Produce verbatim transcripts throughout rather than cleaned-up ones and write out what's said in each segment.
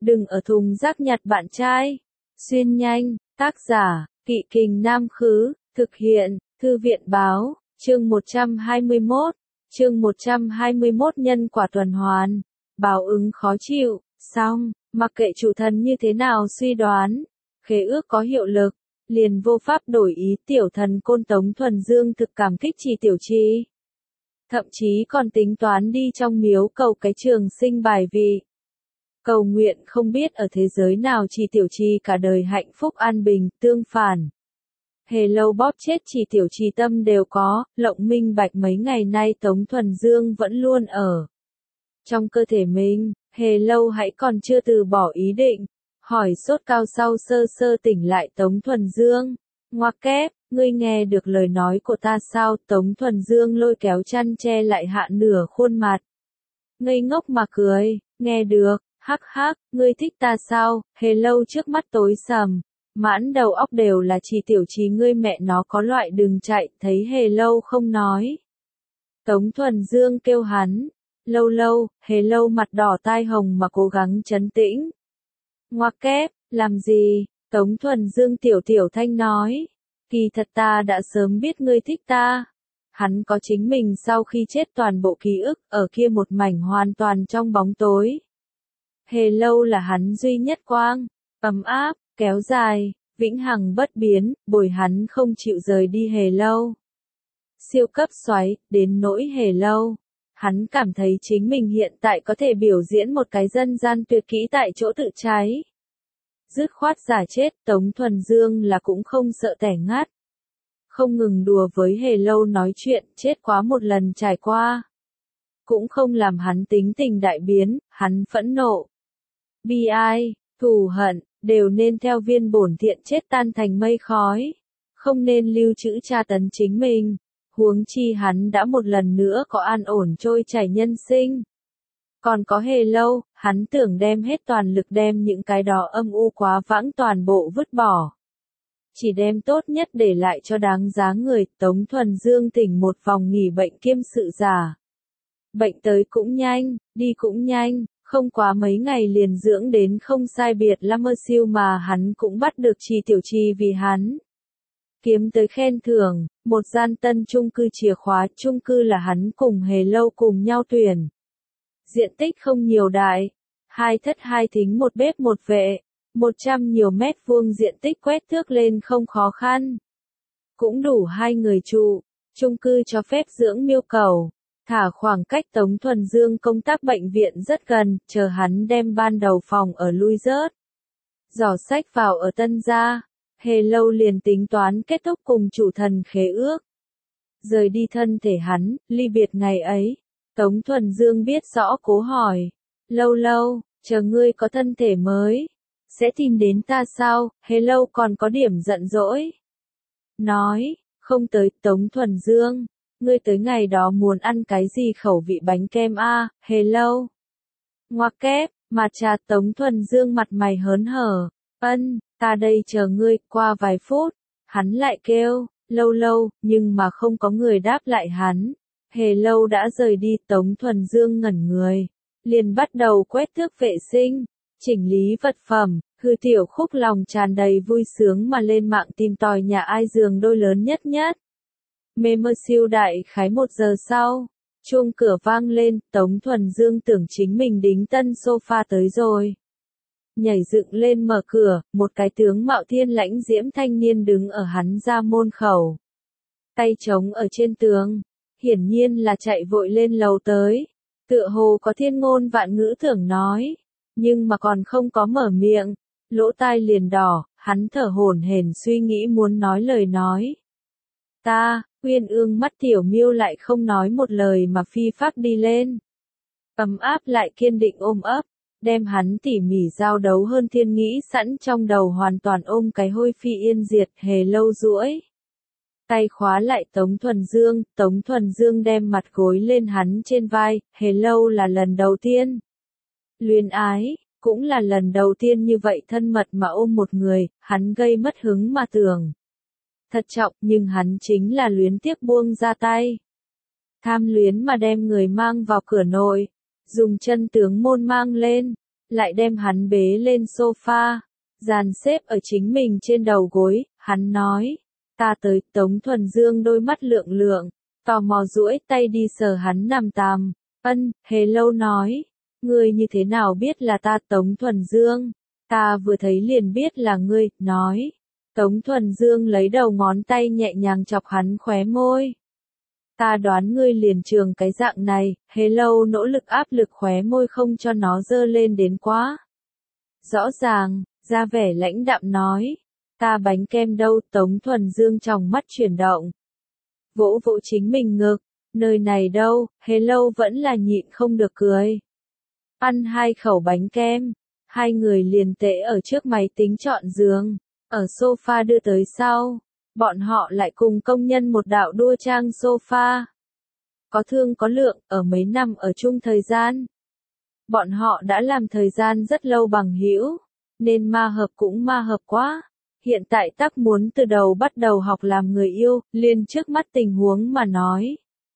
Đừng ở thùng rác nhặt bạn trai. Xuyên nhanh, tác giả, Kỵ Kình Nam Khứ, thực hiện, Thư viện Báo, chương một trăm hai mươi mốt, chương một trăm hai mươi mốt nhân quả tuần hoàn, báo ứng khó chịu, xong, mặc kệ chủ thần như thế nào suy đoán, khế ước có hiệu lực, liền vô pháp đổi ý. Tiểu thần Côn Tống Thuần Dương thực cảm kích Trì Tiểu Trì. Thậm chí còn tính toán đi trong miếu cầu cái trường sinh bài vị. Cầu nguyện không biết ở thế giới nào Trì Tiểu Trì cả đời hạnh phúc an bình. Tương phản, Hề Lâu bóp chết Trì Tiểu Trì tâm đều có, lộng minh bạch mấy ngày nay Tống Thuần Dương vẫn luôn ở trong cơ thể mình. Hề Lâu hãy còn chưa từ bỏ ý định, hỏi sốt cao sau sơ sơ tỉnh lại Tống Thuần Dương. Ngoặc kép, ngươi nghe được lời nói của ta sao? Tống Thuần Dương lôi kéo chăn che lại hạ nửa khuôn mặt. Ngây ngốc mà cười, nghe được, hắc hắc, ngươi thích ta sao? Hề Lâu trước mắt tối sầm, mãn đầu óc đều là Trì Tiểu Trì, ngươi mẹ nó có loại đừng chạy. Thấy Hề Lâu không nói, Tống Thuần Dương kêu hắn, Lâu Lâu. Hề Lâu mặt đỏ tai hồng mà cố gắng trấn tĩnh. Ngoặc kép, làm gì? Tống Thuần Dương tiểu tiểu thanh nói, kỳ thật ta đã sớm biết ngươi thích ta. Hắn có chính mình sau khi chết toàn bộ ký ức, ở kia một mảnh hoàn toàn trong bóng tối. Hề Lâu là hắn duy nhất quang, ấm áp, kéo dài, vĩnh hằng bất biến, bồi hắn không chịu rời đi. Hề Lâu siêu cấp xoáy, đến nỗi Hề Lâu, hắn cảm thấy chính mình hiện tại có thể biểu diễn một cái dân gian tuyệt kỹ tại chỗ tự cháy. Dứt khoát giả chết. Tống Thuần Dương là cũng không sợ tẻ ngắt, không ngừng đùa với Hề Lâu nói chuyện, chết quá một lần trải qua cũng không làm hắn tính tình đại biến. Hắn phẫn nộ, bi ai, thù hận, đều nên theo viên bổn thiện chết tan thành mây khói, không nên lưu trữ tra tấn chính mình. Huống chi hắn đã một lần nữa có an ổn trôi chảy nhân sinh. Còn có Hề Lâu, hắn tưởng đem hết toàn lực đem những cái đó âm u quá vãng toàn bộ vứt bỏ. Chỉ đem tốt nhất để lại cho đáng giá người. Tống Thuần Dương tỉnh một vòng nghỉ bệnh kiêm sự giả. Bệnh tới cũng nhanh, đi cũng nhanh, không quá mấy ngày liền dưỡng đến không sai biệt lắm mơ siêu mà hắn cũng bắt được Trì Tiểu Trì vì hắn kiếm tới khen thưởng, một gian tân chung cư chìa khóa. Chung cư là hắn cùng Hề Lâu cùng nhau tuyển. Diện tích không nhiều đại, hai thất hai thính một bếp một vệ, một trăm nhiều mét vuông diện tích quét thước lên không khó khăn. Cũng đủ hai người trụ. Chung cư cho phép dưỡng miêu cầu, thả khoảng cách Tống Thuần Dương công tác bệnh viện rất gần, chờ hắn đem ban đầu phòng ở lui rớt. Giỏ sách vào ở tân gia, Hề Lâu liền tính toán kết thúc cùng chủ thần khế ước. Rời đi thân thể hắn, ly biệt ngày ấy. Tống Thuần Dương biết rõ cố hỏi, Lâu Lâu, chờ ngươi có thân thể mới, sẽ tìm đến ta sao? Hề Lâu còn có điểm giận dỗi, nói, không tới. Tống Thuần Dương, ngươi tới ngày đó muốn ăn cái gì khẩu vị bánh kem a? À? Hề Lâu ngoặc kép, mà trà. Tống Thuần Dương mặt mày hớn hở, ân, ta đây chờ ngươi. Qua vài phút, hắn lại kêu, Lâu Lâu, nhưng mà không có người đáp lại hắn. Hề Lâu đã rời đi. Tống Thuần Dương ngẩn người, liền bắt đầu quét thước vệ sinh, chỉnh lý vật phẩm. Hư Tiểu Khúc lòng tràn đầy vui sướng mà lên mạng tìm tòi nhà ai giường đôi lớn nhất nhất. Mê mơ siêu đại khái một giờ sau, chuông cửa vang lên. Tống Thuần Dương tưởng chính mình đính tân sofa tới rồi, nhảy dựng lên mở cửa. Một cái tướng mạo thiên lãnh diễm thanh niên đứng ở hắn ra môn khẩu, tay trống ở trên tường, hiển nhiên là chạy vội lên lầu tới, tựa hồ có thiên ngôn vạn ngữ tưởng nói, nhưng mà còn không có mở miệng, lỗ tai liền đỏ. Hắn thở hổn hển suy nghĩ muốn nói lời nói. Ta, Uyên Ương mắt tiểu miêu lại không nói một lời mà phi phác đi lên. Ấm áp lại kiên định ôm ấp, đem hắn tỉ mỉ giao đấu hơn thiên nghĩ sẵn trong đầu hoàn toàn ôm cái hôi phi yên diệt. Hề Lâu duỗi tay khóa lại Tống Thuần Dương. Tống Thuần Dương đem mặt gối lên hắn trên vai. Hề Lâu là lần đầu tiên luyến ái, cũng là lần đầu tiên như vậy thân mật mà ôm một người. Hắn gây mất hứng mà tưởng thật trọng, nhưng hắn chính là luyến tiếc buông ra tay. Tham luyến mà đem người mang vào cửa nội, dùng chân tướng môn mang lên, lại đem hắn bế lên sofa, dàn xếp ở chính mình trên đầu gối, hắn nói, ta tới. Tống Thuần Dương đôi mắt lượng lượng, tò mò duỗi tay đi sờ hắn nằm tàm, ân, Hề Lâu nói, ngươi như thế nào biết là ta? Tống Thuần Dương, ta vừa thấy liền biết là ngươi, nói. Tống Thuần Dương lấy đầu ngón tay nhẹ nhàng chọc hắn khóe môi. Ta đoán ngươi liền trường cái dạng này. Hề Lâu nỗ lực áp lực khóe môi không cho nó dơ lên đến quá. Rõ ràng, ra vẻ lãnh đạm nói. Ta bánh kem đâu? Tống Thuần Dương trong mắt chuyển động. Vỗ vỗ chính mình ngực. Nơi này đâu? Hề Lâu vẫn là nhịn không được cười. Ăn hai khẩu bánh kem. Hai người liền tễ ở trước máy tính chọn giường. Ở sofa đưa tới sau. Bọn họ lại cùng công nhân một đạo đua trang sofa. Có thương có lượng, ở mấy năm ở chung thời gian. Bọn họ đã làm thời gian rất lâu bằng hữu, nên ma hợp cũng ma hợp quá. Hiện tại tắc muốn từ đầu bắt đầu học làm người yêu, liền trước mắt tình huống mà nói.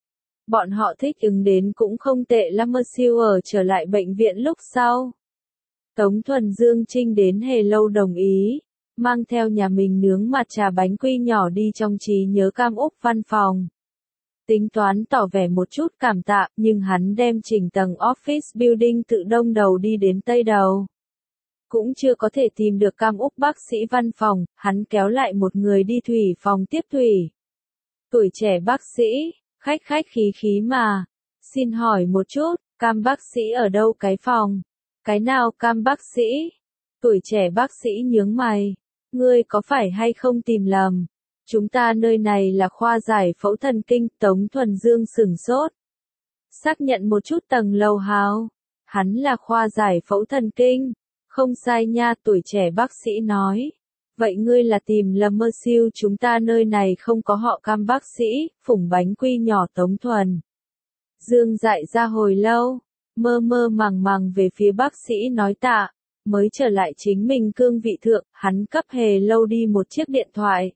Bọn họ thích ứng đến cũng không tệ lắm. Mơ siêu ở trở lại bệnh viện lúc sau. Tống Thuần Dương trinh đến Hề Lâu đồng ý. Mang theo nhà mình nướng mặt trà bánh quy nhỏ đi trong trí nhớ Cam Úc văn phòng. Tính toán tỏ vẻ một chút cảm tạ, nhưng hắn đem chỉnh tầng office building tự đông đầu đi đến tây đầu. Cũng chưa có thể tìm được Cam Úc bác sĩ văn phòng, hắn kéo lại một người đi thủy phòng tiếp thủy. Tuổi trẻ bác sĩ, khách khách khí khí mà. Xin hỏi một chút, Cam bác sĩ ở đâu? Cái phòng? Cái nào Cam bác sĩ? Tuổi trẻ bác sĩ nhướng mày. Ngươi có phải hay không tìm lầm? Chúng ta nơi này là khoa giải phẫu thần kinh. Tống Thuần Dương sửng sốt. Xác nhận một chút tầng lầu hào. Hắn là khoa giải phẫu thần kinh. Không sai nha, tuổi trẻ bác sĩ nói. Vậy ngươi là tìm lầm. Mơ siêu, chúng ta nơi này không có họ Cam bác sĩ. Phủng bánh quy nhỏ. Tống Thuần Dương dại ra hồi lâu. Mơ mơ màng màng về phía bác sĩ nói tạ. Mới trở lại chính mình cương vị thượng, hắn cấp Hề Lâu đi một chiếc điện thoại.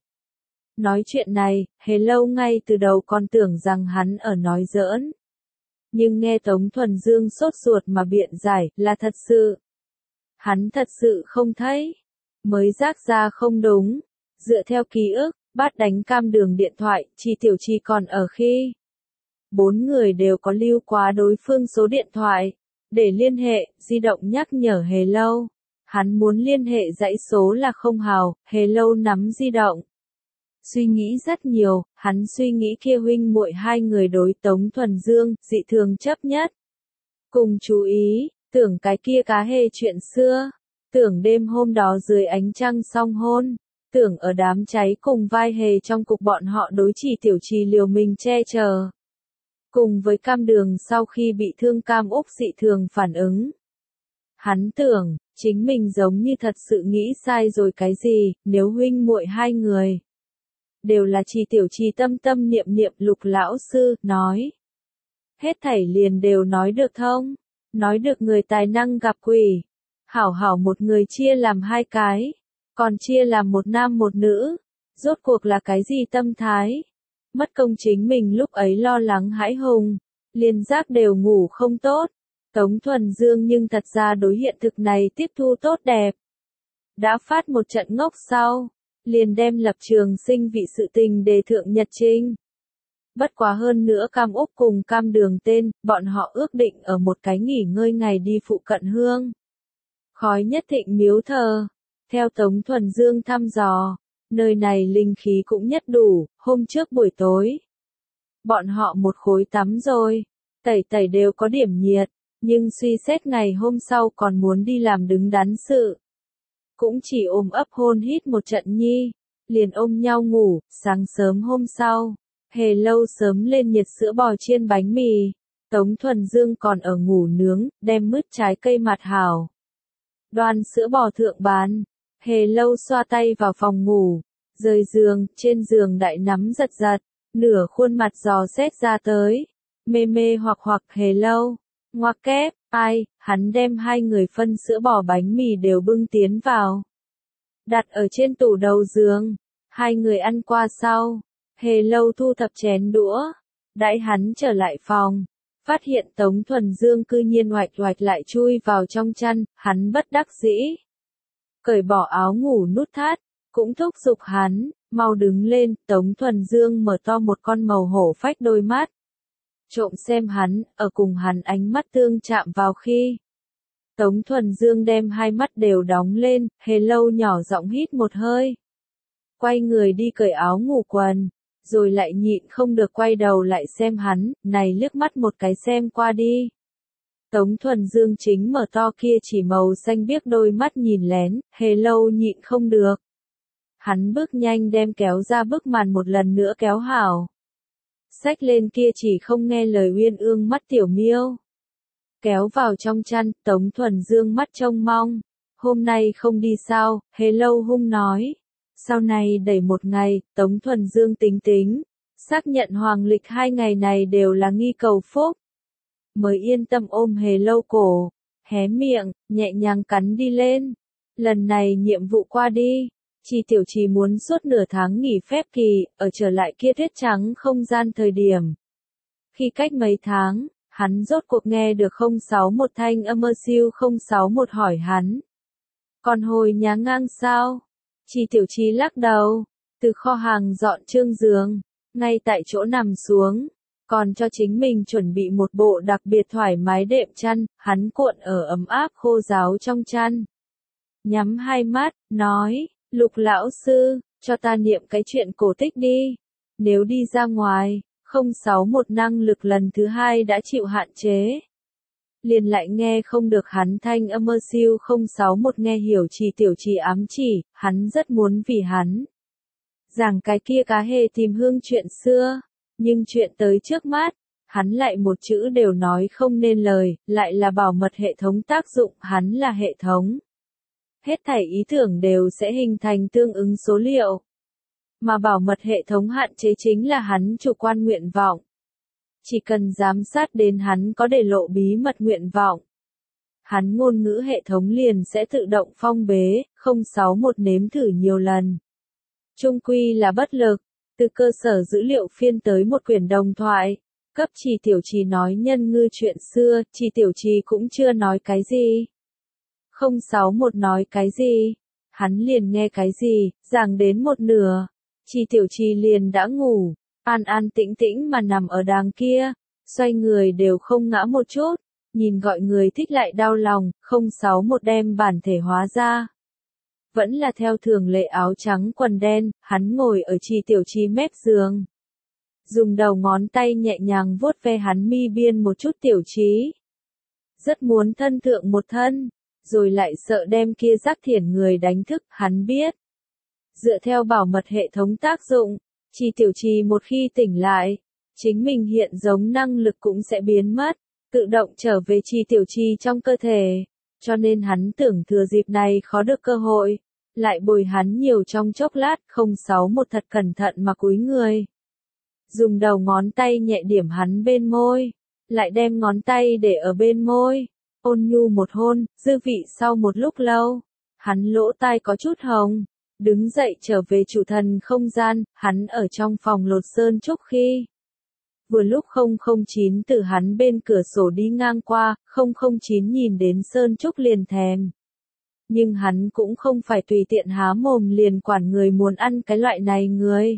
Nói chuyện này, Hề Lâu ngay từ đầu còn tưởng rằng hắn ở nói giỡn. Nhưng nghe Tống Thuần Dương sốt ruột mà biện giải, là thật sự. Hắn thật sự không thấy. Mới giác ra không đúng. Dựa theo ký ức, Bát đánh Cam Đường điện thoại, Chi Tiểu Chi còn ở khi. Bốn người đều có lưu quá đối phương số điện thoại. Để liên hệ, di động nhắc nhở Hề Lâu. Hắn muốn liên hệ dãy số là không hào, Hề Lâu nắm di động. Suy nghĩ rất nhiều, hắn suy nghĩ kia huynh muội hai người đối Tống Thuần Dương, dị thường chấp nhất. Cùng chú ý, tưởng cái kia cá hề chuyện xưa. Tưởng đêm hôm đó dưới ánh trăng song hôn. Tưởng ở đám cháy cùng vai hề trong cục bọn họ đối Chỉ Tiểu Trì liều mình che chở. Cùng với Cam Đường sau khi bị thương Cam Úc dị thường phản ứng. Hắn tưởng, chính mình giống như thật sự nghĩ sai rồi cái gì, nếu huynh muội hai người. Đều là Chỉ Tiểu Trì tâm tâm niệm niệm. Lục lão sư, nói. Hết thảy liền đều nói được thông. Nói được người tài năng gặp quỷ. Hảo hảo một người chia làm hai cái. Còn chia làm một nam một nữ. Rốt cuộc là cái gì tâm thái? Mất công chính mình lúc ấy lo lắng hãi hùng. Liền giác đều ngủ không tốt. Tống Thuần Dương nhưng thật ra đối hiện thực này tiếp thu tốt đẹp. Đã phát một trận ngốc sau. Liền đem lập trường sinh vị sự tình đề thượng nhật trình. Bất quá hơn nữa Cam Úc cùng Cam Đường tên, bọn họ ước định ở một cái nghỉ ngơi ngày đi phụ cận hương. Khói Nhất Thịnh miếu thờ. Theo Tống Thuần Dương thăm dò, nơi này linh khí cũng nhất đủ. Hôm trước buổi tối, bọn họ một khối tắm rồi, tẩy tẩy đều có điểm nhiệt, nhưng suy xét ngày hôm sau còn muốn đi làm đứng đắn sự. Cũng chỉ ôm ấp hôn hít một trận nhi, liền ôm nhau ngủ. Sáng sớm hôm sau, Hề Lâu sớm lên nhiệt sữa bò chiên bánh mì. Tống Thuần Dương còn ở ngủ nướng, đem mứt trái cây mặt hảo. Đoan sữa bò thượng bàn. Hề Lâu xoa tay vào phòng ngủ. Rời giường, trên giường đại nắm giật giật. Nửa khuôn mặt dò xét ra tới. Mê mê hoặc hoặc. Hề Lâu. Ngoặc kép, ai, hắn đem hai người phân sữa bò bánh mì đều bưng tiến vào. Đặt ở trên tủ đầu giường. Hai người ăn qua sau. Hề Lâu thu thập chén đũa. Đãi hắn trở lại phòng. phát hiện Tống Thuần Dương cư nhiên oạch oạch lại chui vào trong chăn, hắn bất đắc dĩ. Cởi bỏ áo ngủ nút thắt, cũng thúc giục hắn, mau đứng lên, Tống Thuần Dương mở to một con màu hổ phách đôi mắt. Trộm xem hắn, ở cùng hắn ánh mắt tương chạm vào khi. Tống Thuần Dương đem hai mắt đều đóng lên, hề lâu nhỏ giọng hít một hơi. Quay người đi cởi áo ngủ quần, rồi lại nhịn không được quay đầu lại xem hắn, này liếc mắt một cái xem qua đi. Tống Thuần Dương chính mở to kia chỉ màu xanh biếc đôi mắt nhìn lén, hề lâu nhịn không được. Hắn bước nhanh đem kéo ra bức màn một lần nữa kéo hảo. Xách lên kia chỉ không nghe lời uyên ương mắt tiểu miêu. Kéo vào trong chăn, Tống Thuần Dương mắt trông mong. Hôm nay không đi sao, hề lâu hung nói. Sau này đẩy một ngày, Tống Thuần Dương tính tính. Xác nhận hoàng lịch hai ngày này đều là nghi cầu phúc. Mới yên tâm ôm hề lâu cổ. Hé miệng, nhẹ nhàng cắn đi lên. Lần này nhiệm vụ qua đi. Chi Tiểu Trì muốn suốt nửa tháng nghỉ phép kỳ, ở trở lại kia tuyết trắng không gian thời điểm. Khi cách mấy tháng, hắn rốt cuộc nghe được không sáu một thanh âm ơ siêu không sáu một hỏi hắn. Còn hồi nhá ngang sao? Chi Tiểu Trì lắc đầu, từ kho hàng dọn trương giường, ngay tại chỗ nằm xuống, còn cho chính mình chuẩn bị một bộ đặc biệt thoải mái đệm chăn, hắn cuộn ở ấm áp khô ráo trong chăn. Nhắm hai mắt, nói. Lục lão sư, cho ta niệm cái chuyện cổ tích đi. Nếu đi ra ngoài, không sáu một năng lực lần thứ hai đã chịu hạn chế. Liền lại nghe không được hắn thanh âm ơ siêu không sáu một nghe hiểu Chi Tiểu Trì ám chỉ, hắn rất muốn vì hắn. Giảng cái kia cá hề tìm hương chuyện xưa, nhưng chuyện tới trước mắt, hắn lại một chữ đều nói không nên lời, lại là bảo mật hệ thống tác dụng, hắn là hệ thống. Hết thảy ý tưởng đều sẽ hình thành tương ứng số liệu. Mà bảo mật hệ thống hạn chế chính là hắn chủ quan nguyện vọng. Chỉ cần giám sát đến hắn có để lộ bí mật nguyện vọng. Hắn ngôn ngữ hệ thống liền sẽ tự động phong bế, không sáu một nếm thử nhiều lần. Trung quy là bất lực, từ cơ sở dữ liệu phiên tới một quyển đồng thoại. Cấp Chi Tiểu Trì nói nhân ngư chuyện xưa, Chi Tiểu Trì cũng chưa nói cái gì. không sáu một nói cái gì? Hắn liền nghe cái gì, giảng đến một nửa. Chi Tiểu Trì liền đã ngủ, an an tĩnh tĩnh mà nằm ở đàng kia, xoay người đều không ngã một chút, nhìn gọi người thích lại đau lòng, không sáu một đem bản thể hóa ra. Vẫn là theo thường lệ áo trắng quần đen, hắn ngồi ở Chi Tiểu Trì mép giường. Dùng đầu ngón tay nhẹ nhàng vuốt ve hắn mi biên một chút Tiểu Trì. Rất muốn thân thượng một thân. Rồi lại sợ đem kia giác thiển người đánh thức, hắn biết. Dựa theo bảo mật hệ thống tác dụng, Chi Tiểu Trì một khi tỉnh lại, chính mình hiện giống năng lực cũng sẽ biến mất, tự động trở về Chi Tiểu Trì trong cơ thể. Cho nên hắn tưởng thừa dịp này khó được cơ hội, lại bồi hắn nhiều trong chốc lát, không sáu một thật cẩn thận mà cúi người. Dùng đầu ngón tay nhẹ điểm hắn bên môi, lại đem ngón tay để ở bên môi. Ôn nhu một hôn, dư vị sau một lúc lâu, hắn lỗ tai có chút hồng, đứng dậy trở về chủ thần không gian, hắn ở trong phòng lột sơn trúc khi. Vừa lúc không không chín từ hắn bên cửa sổ đi ngang qua, không không chín nhìn đến sơn trúc liền thèm. Nhưng hắn cũng không phải tùy tiện há mồm liền quản người muốn ăn cái loại này người.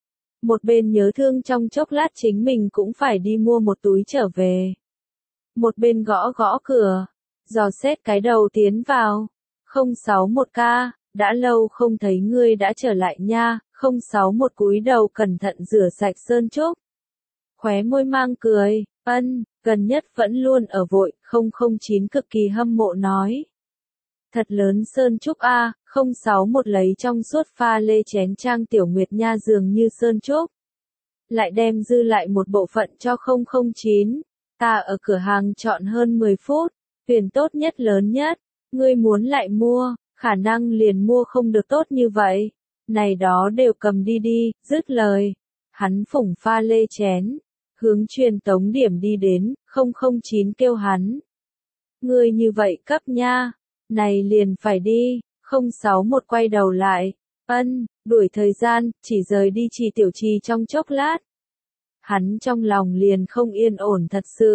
Một bên nhớ thương trong chốc lát chính mình cũng phải đi mua một túi trở về. Một bên gõ gõ cửa, dò xét cái đầu tiến vào. không sáu một ca, đã lâu không thấy ngươi đã trở lại nha, không sáu một cúi đầu cẩn thận rửa sạch sơn trúc. Khóe môi mang cười, ân, gần nhất vẫn luôn ở vội, không không chín cực kỳ hâm mộ nói. Thật lớn sơn trúc a, không sáu một lấy trong suốt pha lê chén trang tiểu nguyệt nha dường như sơn trúc. Lại đem dư lại một bộ phận cho không không chín. Ta ở cửa hàng chọn hơn mười phút, tuyển tốt nhất lớn nhất, ngươi muốn lại mua, khả năng liền mua không được tốt như vậy. Này đó đều cầm đi đi, dứt lời. Hắn phủng pha lê chén, hướng truyền tống điểm đi đến, không không chín kêu hắn. Ngươi như vậy cấp nha, này liền phải đi, không sáu một quay đầu lại, ân, đuổi thời gian, chỉ rời đi Chi Tiểu Trì trong chốc lát. Hắn trong lòng liền không yên ổn thật sự,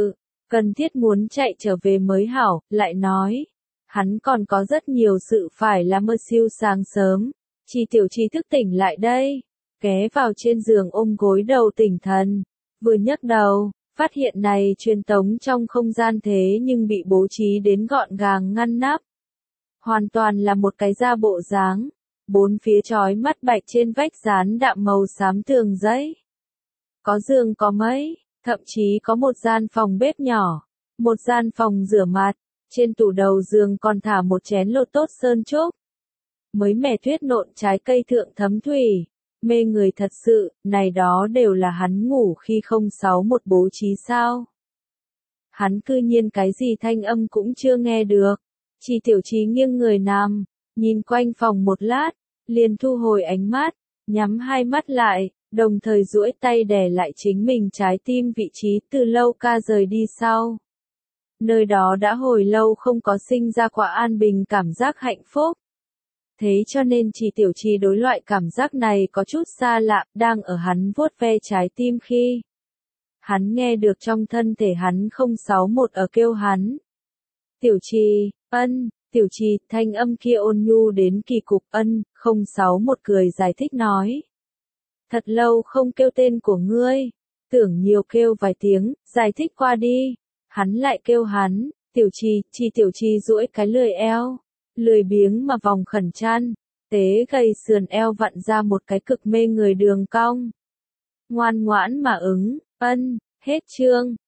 cần thiết muốn chạy trở về mới hảo, lại nói. Hắn còn có rất nhiều sự phải làm. Mơ siêu sáng sớm, Chi Tiểu Chi thức tỉnh lại đây, ghé vào trên giường ôm gối đầu tỉnh thần, vừa nhấc đầu, phát hiện này truyền tống trong không gian thế nhưng bị bố trí đến gọn gàng ngăn nắp. Hoàn toàn là một cái da bộ dáng, bốn phía chói mắt bạch trên vách dán đạm màu xám tường giấy. Có giường có mấy, thậm chí có một gian phòng bếp nhỏ, một gian phòng rửa mặt, trên tủ đầu giường còn thả một chén lô tốt sơn trúc. Mới mẻ tuyết nộn trái cây thượng thấm thủy, mê người thật sự, này đó đều là hắn ngủ khi không sáu một bố trí sao. Hắn cư nhiên cái gì thanh âm cũng chưa nghe được, Chi Tiểu Chi nghiêng người nằm, nhìn quanh phòng một lát, liền thu hồi ánh mắt, nhắm hai mắt lại, đồng thời duỗi tay đè lại chính mình trái tim vị trí từ lâu ca rời đi sau. Nơi đó đã hồi lâu không có sinh ra quả an bình cảm giác hạnh phúc. Thế cho nên Chi Tiểu Chi đối loại cảm giác này có chút xa lạ, đang ở hắn vuốt ve trái tim khi. Hắn nghe được trong thân thể hắn không sáu một ở kêu hắn. Tiểu Chi, ân, Tiểu Chi, thanh âm kia ôn nhu đến kỳ cục. Ân, không sáu một cười giải thích nói. Thật lâu không kêu tên của ngươi, tưởng nhiều kêu vài tiếng, giải thích qua đi. Hắn lại kêu hắn, Tiểu Chi. Chi Tiểu Chi duỗi cái lười eo, lười biếng mà vòng khẩn chăn, tế gầy sườn eo vặn ra một cái cực mê người đường cong. Ngoan ngoãn mà ứng, ân, hết chương.